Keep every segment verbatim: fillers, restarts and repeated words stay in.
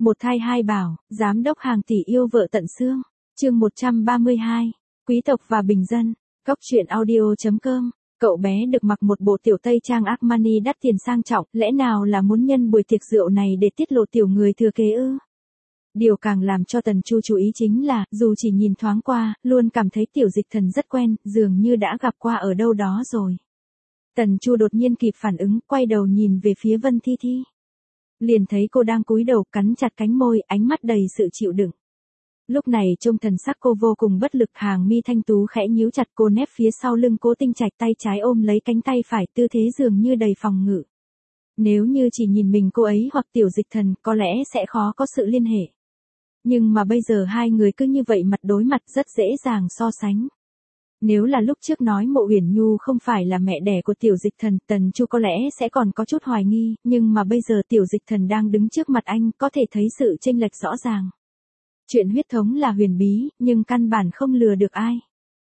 Một thai hai bảo, giám đốc hàng tỷ yêu vợ tận xương. Chương một trăm ba mươi hai. Quý tộc và bình dân. Cóc truyện audio chấm com. Cậu bé được mặc một bộ tiểu tây trang Armani đắt tiền sang trọng, lẽ nào là muốn nhân buổi tiệc rượu này để tiết lộ tiểu người thừa kế ư? Điều càng làm cho Tần Chu chú ý chính là, dù chỉ nhìn thoáng qua, luôn cảm thấy tiểu dịch thần rất quen, dường như đã gặp qua ở đâu đó rồi. Tần Chu đột nhiên kịp phản ứng, quay đầu nhìn về phía Vân Thi Thi. Liền thấy cô đang cúi đầu cắn chặt cánh môi, ánh mắt đầy sự chịu đựng. Lúc này trông thần sắc cô vô cùng bất lực, hàng mi thanh tú khẽ nhíu chặt, cô nép phía sau lưng Cố Tinh Trạch, tay trái ôm lấy cánh tay phải, tư thế dường như đầy phòng ngự. Nếu như chỉ nhìn mình cô ấy hoặc tiểu dịch thần, có lẽ sẽ khó có sự liên hệ. Nhưng mà bây giờ hai người cứ như vậy mặt đối mặt, rất dễ dàng so sánh. Nếu là lúc trước nói Mộ Uyển Nhu không phải là mẹ đẻ của tiểu dịch thần, Tần Chu có lẽ sẽ còn có chút hoài nghi, nhưng mà bây giờ tiểu dịch thần đang đứng trước mặt anh, có thể thấy sự chênh lệch rõ ràng. Chuyện huyết thống là huyền bí, nhưng căn bản không lừa được ai.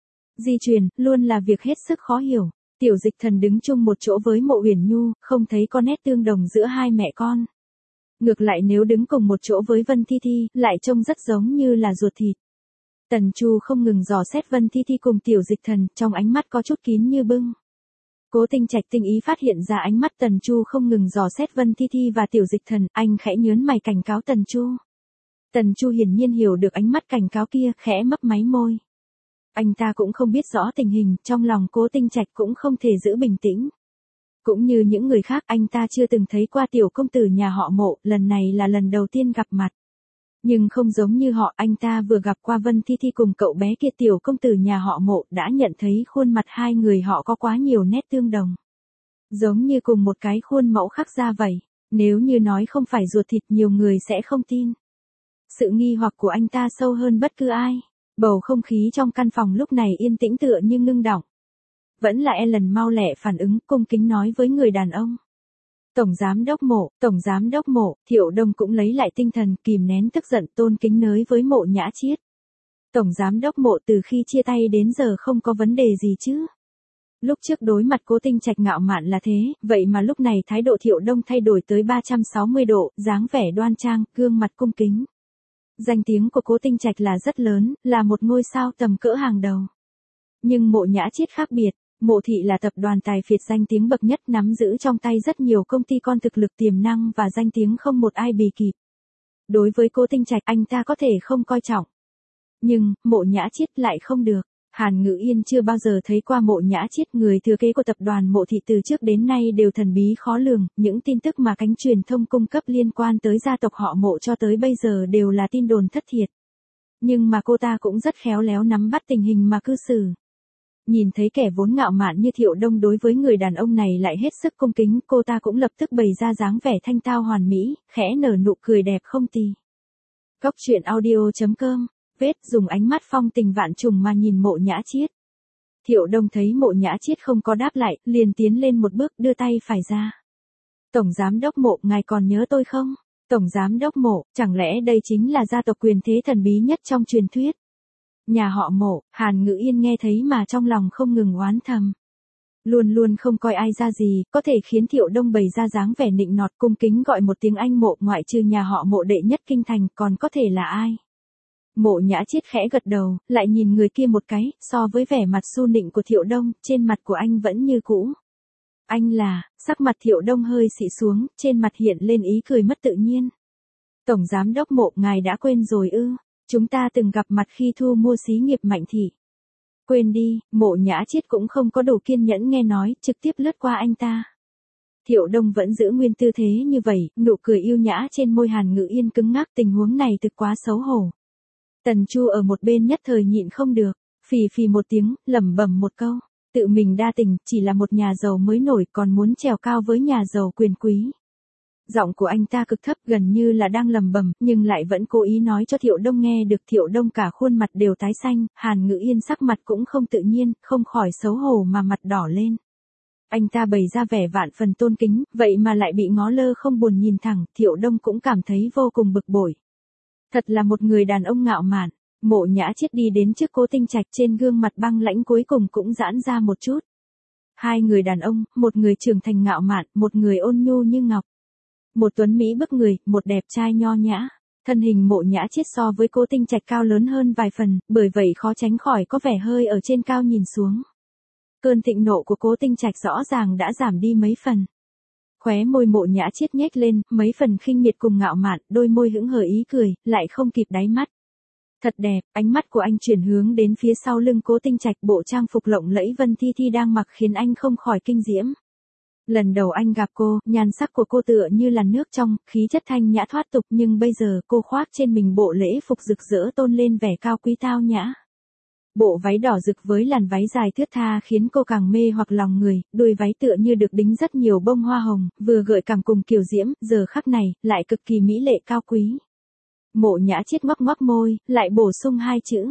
Di truyền, luôn là việc hết sức khó hiểu. Tiểu dịch thần đứng chung một chỗ với Mộ Uyển Nhu, không thấy có nét tương đồng giữa hai mẹ con. Ngược lại nếu đứng cùng một chỗ với Vân Thi Thi, lại trông rất giống như là ruột thịt. Tần Chu không ngừng dò xét Vân Thi Thi cùng tiểu dịch thần, trong ánh mắt có chút kín như bưng. Cố Tinh Trạch tinh ý phát hiện ra ánh mắt Tần Chu không ngừng dò xét Vân Thi Thi và tiểu dịch thần, anh khẽ nhớn mày cảnh cáo Tần Chu. Tần Chu hiển nhiên hiểu được ánh mắt cảnh cáo kia, khẽ mấp máy môi. Anh ta cũng không biết rõ tình hình, trong lòng Cố Tinh Trạch cũng không thể giữ bình tĩnh. Cũng như những người khác, anh ta chưa từng thấy qua tiểu công tử nhà họ Mộ, lần này là lần đầu tiên gặp mặt. Nhưng không giống như họ, anh ta vừa gặp qua Vân Thi Thi cùng cậu bé kia tiểu công tử nhà họ Mộ, đã nhận thấy khuôn mặt hai người họ có quá nhiều nét tương đồng. Giống như cùng một cái khuôn mẫu khắc ra vậy, nếu như nói không phải ruột thịt nhiều người sẽ không tin. Sự nghi hoặc của anh ta sâu hơn bất cứ ai. Bầu không khí trong căn phòng lúc này yên tĩnh tựa như ngưng đọng. Vẫn là Ellen mau lẹ phản ứng, cung kính nói với người đàn ông. Tổng giám đốc Mộ, tổng giám đốc Mộ. Thiệu Đông cũng lấy lại tinh thần, kìm nén tức giận, tôn kính nới với Mộ Nhã Chiết. Tổng giám đốc Mộ, từ khi chia tay đến giờ không có vấn đề gì chứ? Lúc trước đối mặt Cố Tinh Trạch ngạo mạn là thế, vậy mà lúc này thái độ Thiệu Đông thay đổi tới ba trăm sáu mươi độ, dáng vẻ đoan trang, gương mặt cung kính. Danh tiếng của Cố Tinh Trạch là rất lớn, là một ngôi sao tầm cỡ hàng đầu. Nhưng Mộ Nhã Chiết khác biệt. Mộ thị là tập đoàn tài phiệt danh tiếng bậc nhất, nắm giữ trong tay rất nhiều công ty con thực lực tiềm năng và danh tiếng không một ai bì kịp. Đối với Cố Tinh Trạch, anh ta có thể không coi trọng. Nhưng, Mộ Nhã Chiết lại không được. Hàn Ngự Yên chưa bao giờ thấy qua Mộ Nhã Chiết, người thừa kế của tập đoàn Mộ thị từ trước đến nay đều thần bí khó lường, những tin tức mà cánh truyền thông cung cấp liên quan tới gia tộc họ Mộ cho tới bây giờ đều là tin đồn thất thiệt. Nhưng mà cô ta cũng rất khéo léo nắm bắt tình hình mà cư xử. Nhìn thấy kẻ vốn ngạo mạn như Thiệu Đông đối với người đàn ông này lại hết sức cung kính, cô ta cũng lập tức bày ra dáng vẻ thanh tao hoàn mỹ, khẽ nở nụ cười đẹp không tì. Cóc truyện audio chấm com. Vết dùng ánh mắt phong tình vạn trùng mà nhìn Mộ Nhã Chiết. Thiệu Đông thấy Mộ Nhã Chiết không có đáp lại, liền tiến lên một bước, đưa tay phải ra. Tổng giám đốc Mộ, ngài còn nhớ tôi không? Tổng giám đốc Mộ, chẳng lẽ đây chính là gia tộc quyền thế thần bí nhất trong truyền thuyết? Nhà họ Mộ. Hàn Ngự Yên nghe thấy mà trong lòng không ngừng oán thầm. Luôn luôn không coi ai ra gì, có thể khiến Thiệu Đông bày ra dáng vẻ nịnh nọt cung kính gọi một tiếng anh Mộ, ngoại trừ nhà họ Mộ đệ nhất kinh thành, còn có thể là ai? Mộ Nhã Chiết khẽ gật đầu, lại nhìn người kia một cái, so với vẻ mặt su nịnh của Thiệu Đông, trên mặt của anh vẫn như cũ. Anh là, sắc mặt Thiệu Đông hơi xị xuống, trên mặt hiện lên ý cười mất tự nhiên. Tổng giám đốc Mộ, ngài đã quên rồi ư? Chúng ta từng gặp mặt khi thu mua xí nghiệp Mạnh thị. Quên đi, Mộ Nhã Chiết cũng không có đủ kiên nhẫn nghe nói, trực tiếp lướt qua anh ta. Thiệu Đông vẫn giữ nguyên tư thế như vậy, nụ cười yêu nhã trên môi Hàn Ngự Yên cứng ngắc, tình huống này thực quá xấu hổ. Tần Chu ở một bên nhất thời nhịn không được, phì phì một tiếng, lẩm bẩm một câu, tự mình đa tình, chỉ là một nhà giàu mới nổi còn muốn trèo cao với nhà giàu quyền quý. Giọng của anh ta cực thấp, gần như là đang lẩm bẩm, nhưng lại vẫn cố ý nói cho Thiệu Đông nghe được. Thiệu Đông cả khuôn mặt đều tái xanh, Hàn Ngự Yên sắc mặt cũng không tự nhiên, không khỏi xấu hổ mà mặt đỏ lên. Anh ta bày ra vẻ vạn phần tôn kính, vậy mà lại bị ngó lơ không buồn nhìn thẳng, Thiệu Đông cũng cảm thấy vô cùng bực bội. Thật là một người đàn ông ngạo mạn. Mộ Nhã Chiết đi đến trước Cố Tinh Trạch, trên gương mặt băng lãnh cuối cùng cũng giãn ra một chút. Hai người đàn ông, một người trưởng thành ngạo mạn, một người ôn nhu như ngọc. Một tuấn mỹ bức người, một đẹp trai nho nhã. Thân hình Mộ Nhã Chiết so với Cố Tinh Trạch cao lớn hơn vài phần, bởi vậy khó tránh khỏi có vẻ hơi ở trên cao nhìn xuống. Cơn thịnh nộ của Cố Tinh Trạch rõ ràng đã giảm đi mấy phần. Khóe môi Mộ Nhã Chiết nhếch lên, mấy phần khinh miệt cùng ngạo mạn, đôi môi hững hờ ý cười, lại không kịp đáy mắt. Thật đẹp, ánh mắt của anh chuyển hướng đến phía sau lưng Cố Tinh Trạch, bộ trang phục lộng lẫy Vân Thi Thi đang mặc khiến anh không khỏi kinh diễm. Lần đầu anh gặp cô, nhan sắc của cô tựa như là nước trong, khí chất thanh nhã thoát tục, nhưng bây giờ cô khoác trên mình bộ lễ phục rực rỡ tôn lên vẻ cao quý tao nhã. Bộ váy đỏ rực với làn váy dài thướt tha khiến cô càng mê hoặc lòng người, đuôi váy tựa như được đính rất nhiều bông hoa hồng, vừa gợi cảm cùng kiều diễm, giờ khắc này, lại cực kỳ mỹ lệ cao quý. Mộ Nhã Chiết ngoắc ngoắc môi, lại bổ sung hai chữ.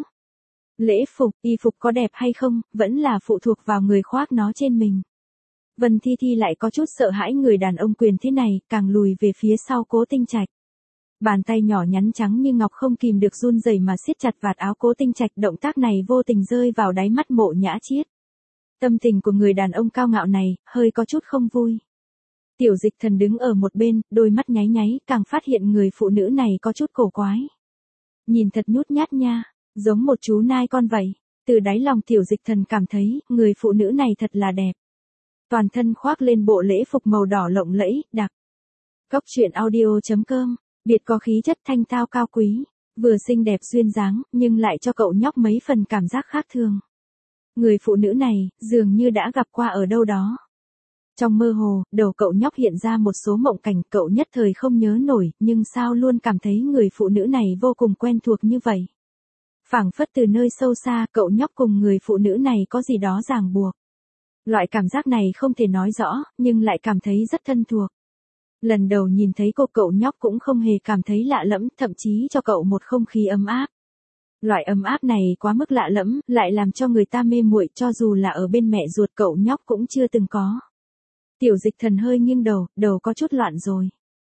Lễ phục, y phục có đẹp hay không, vẫn là phụ thuộc vào người khoác nó trên mình. Vân Thi Thi lại có chút sợ hãi người đàn ông quyền thế này, càng lùi về phía sau Cố Tinh Trạch. Bàn tay nhỏ nhắn trắng như ngọc không kìm được run rẩy mà siết chặt vạt áo Cố Tinh Trạch, động tác này vô tình rơi vào đáy mắt Mộ Nhã Chiết. Tâm tình của người đàn ông cao ngạo này, hơi có chút không vui. Tiểu Dịch Thần đứng ở một bên, đôi mắt nháy nháy, càng phát hiện người phụ nữ này có chút cổ quái. Nhìn thật nhút nhát nha, giống một chú nai con vậy. Từ đáy lòng Tiểu Dịch Thần cảm thấy, người phụ nữ này thật là đẹp. Toàn thân khoác lên bộ lễ phục màu đỏ lộng lẫy, đặc. Cốc truyện audio chấm com, biệt có khí chất thanh tao cao quý, vừa xinh đẹp duyên dáng, nhưng lại cho cậu nhóc mấy phần cảm giác khác thường. Người phụ nữ này, dường như đã gặp qua ở đâu đó. Trong mơ hồ, đầu cậu nhóc hiện ra một số mộng cảnh, cậu nhất thời không nhớ nổi, nhưng sao luôn cảm thấy người phụ nữ này vô cùng quen thuộc như vậy. Phảng phất từ nơi sâu xa, cậu nhóc cùng người phụ nữ này có gì đó ràng buộc. Loại cảm giác này không thể nói rõ, nhưng lại cảm thấy rất thân thuộc. Lần đầu nhìn thấy cô, cậu nhóc cũng không hề cảm thấy lạ lẫm, thậm chí cho cậu một không khí ấm áp. Loại ấm áp này quá mức lạ lẫm, lại làm cho người ta mê muội, cho dù là ở bên mẹ ruột cậu nhóc cũng chưa từng có. Tiểu Dịch Thần hơi nghiêng đầu, đầu có chút loạn rồi.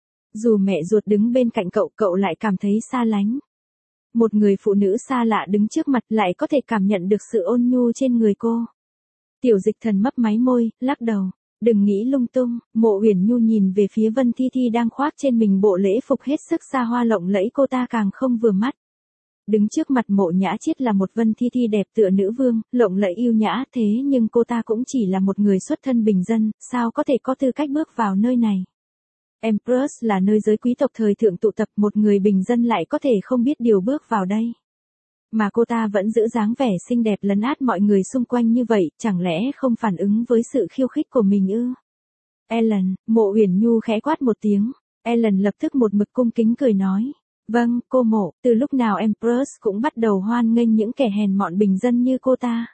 Dù mẹ ruột đứng bên cạnh cậu, cậu lại cảm thấy xa lánh. Một người phụ nữ xa lạ đứng trước mặt lại có thể cảm nhận được sự ôn nhu trên người cô. Tiểu Dịch Thần mấp máy môi, lắc đầu. Đừng nghĩ lung tung. Mộ Uyển Nhu nhìn về phía Vân Thi Thi đang khoác trên mình bộ lễ phục hết sức xa hoa lộng lẫy, cô ta càng không vừa mắt. Đứng trước mặt Mộ Nhã Chiết là một Vân Thi Thi đẹp tựa nữ vương, lộng lẫy yêu nhã, thế nhưng cô ta cũng chỉ là một người xuất thân bình dân, sao có thể có tư cách bước vào nơi này. Empress là nơi giới quý tộc thời thượng tụ tập, một người bình dân lại có thể không biết điều bước vào đây. Mà cô ta vẫn giữ dáng vẻ xinh đẹp lấn át mọi người xung quanh như vậy, chẳng lẽ không phản ứng với sự khiêu khích của mình ư? Ellen, Mộ Uyển Nhu khẽ quát một tiếng. Ellen lập tức một mực cung kính cười nói. Vâng, cô Mộ, từ lúc nào Empress cũng bắt đầu hoan nghênh những kẻ hèn mọn bình dân như cô ta.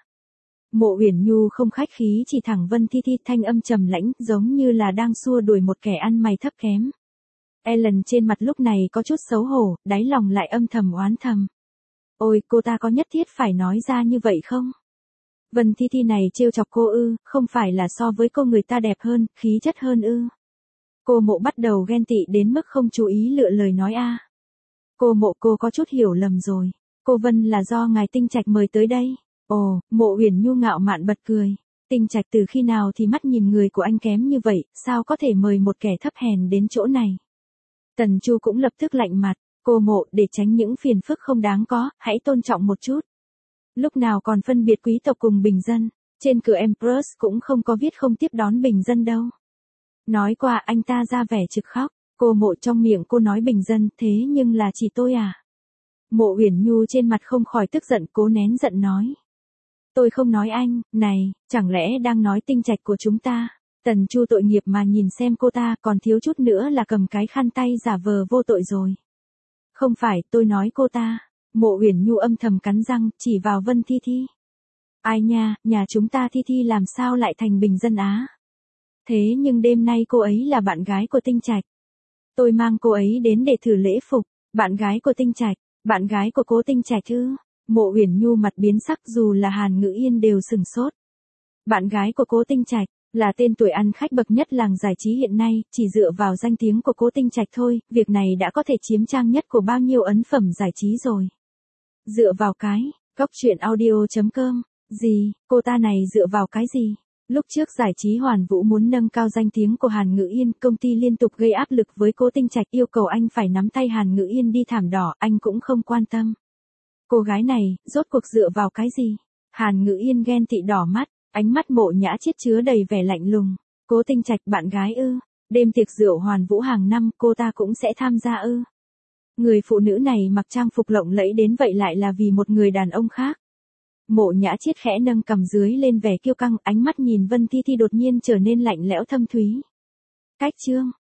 Mộ Uyển Nhu không khách khí chỉ thẳng Vân Thi Thi, thanh âm trầm lãnh, giống như là đang xua đuổi một kẻ ăn mày thấp kém. Ellen trên mặt lúc này có chút xấu hổ, đáy lòng lại âm thầm oán thầm. Ôi, cô ta có nhất thiết phải nói ra như vậy không? Vân Thi Thi này trêu chọc cô ư, không phải là so với cô người ta đẹp hơn, khí chất hơn ư? Cô Mộ bắt đầu ghen tị đến mức không chú ý lựa lời nói a. À. Cô Mộ, cô có chút hiểu lầm rồi. Cô Vân là do ngài Tinh Trạch mời tới đây. Ồ, Mộ Uyển Nhu ngạo mạn bật cười. Tinh Trạch từ khi nào thì mắt nhìn người của anh kém như vậy, sao có thể mời một kẻ thấp hèn đến chỗ này? Tần Chu cũng lập tức lạnh mặt. Cô Mộ, để tránh những phiền phức không đáng có, hãy tôn trọng một chút. Lúc nào còn phân biệt quý tộc cùng bình dân, trên cửa Empress cũng không có viết không tiếp đón bình dân đâu. Nói qua anh ta ra vẻ trực khóc. Cô Mộ, trong miệng cô nói bình dân, thế nhưng là chỉ tôi à? Mộ Uyển Nhu trên mặt không khỏi tức giận, cố nén giận nói. Tôi không nói anh, này, chẳng lẽ đang nói Tinh Trạch của chúng ta? Tần Chu tội nghiệp mà nhìn xem cô ta, còn thiếu chút nữa là cầm cái khăn tay giả vờ vô tội rồi. Không phải, tôi nói cô ta. Mộ Uyển Nhu âm thầm cắn răng, chỉ vào Vân Thi Thi. Ai nha, nhà chúng ta Thi Thi làm sao lại thành bình dân á? Thế nhưng đêm nay cô ấy là bạn gái của Tinh Trạch. Tôi mang cô ấy đến để thử lễ phục. Bạn gái của Tinh Trạch, bạn gái của Cố Tinh Trạch ư? Mộ Uyển Nhu mặt biến sắc, dù là Hàn Ngữ Yên đều sừng sốt. Bạn gái của Cố Tinh Trạch, là tên tuổi ăn khách bậc nhất làng giải trí hiện nay, chỉ dựa vào danh tiếng của Cố Tinh Trạch thôi, việc này đã có thể chiếm trang nhất của bao nhiêu ấn phẩm giải trí rồi. Dựa vào cái, cốc truyện audio chấm com, gì, cô ta này dựa vào cái gì? Lúc trước giải trí Hoàn Vũ muốn nâng cao danh tiếng của Hàn Ngữ Yên, công ty liên tục gây áp lực với Cố Tinh Trạch yêu cầu anh phải nắm tay Hàn Ngữ Yên đi thảm đỏ, anh cũng không quan tâm. Cô gái này, rốt cuộc dựa vào cái gì? Hàn Ngữ Yên ghen tị đỏ mắt, ánh mắt Mộ Nhã Chiết chứa đầy vẻ lạnh lùng. Cố Tinh Trạch bạn gái ư? Đêm tiệc rượu Hoàn Vũ hàng năm cô ta cũng sẽ tham gia ư? Người phụ nữ này mặc trang phục lộng lẫy đến vậy lại là vì một người đàn ông khác. Mộ Nhã Chiết khẽ nâng cằm dưới lên vẻ kiêu căng, ánh mắt nhìn Vân Thi Thi đột nhiên trở nên lạnh lẽo thâm thúy. Cách chương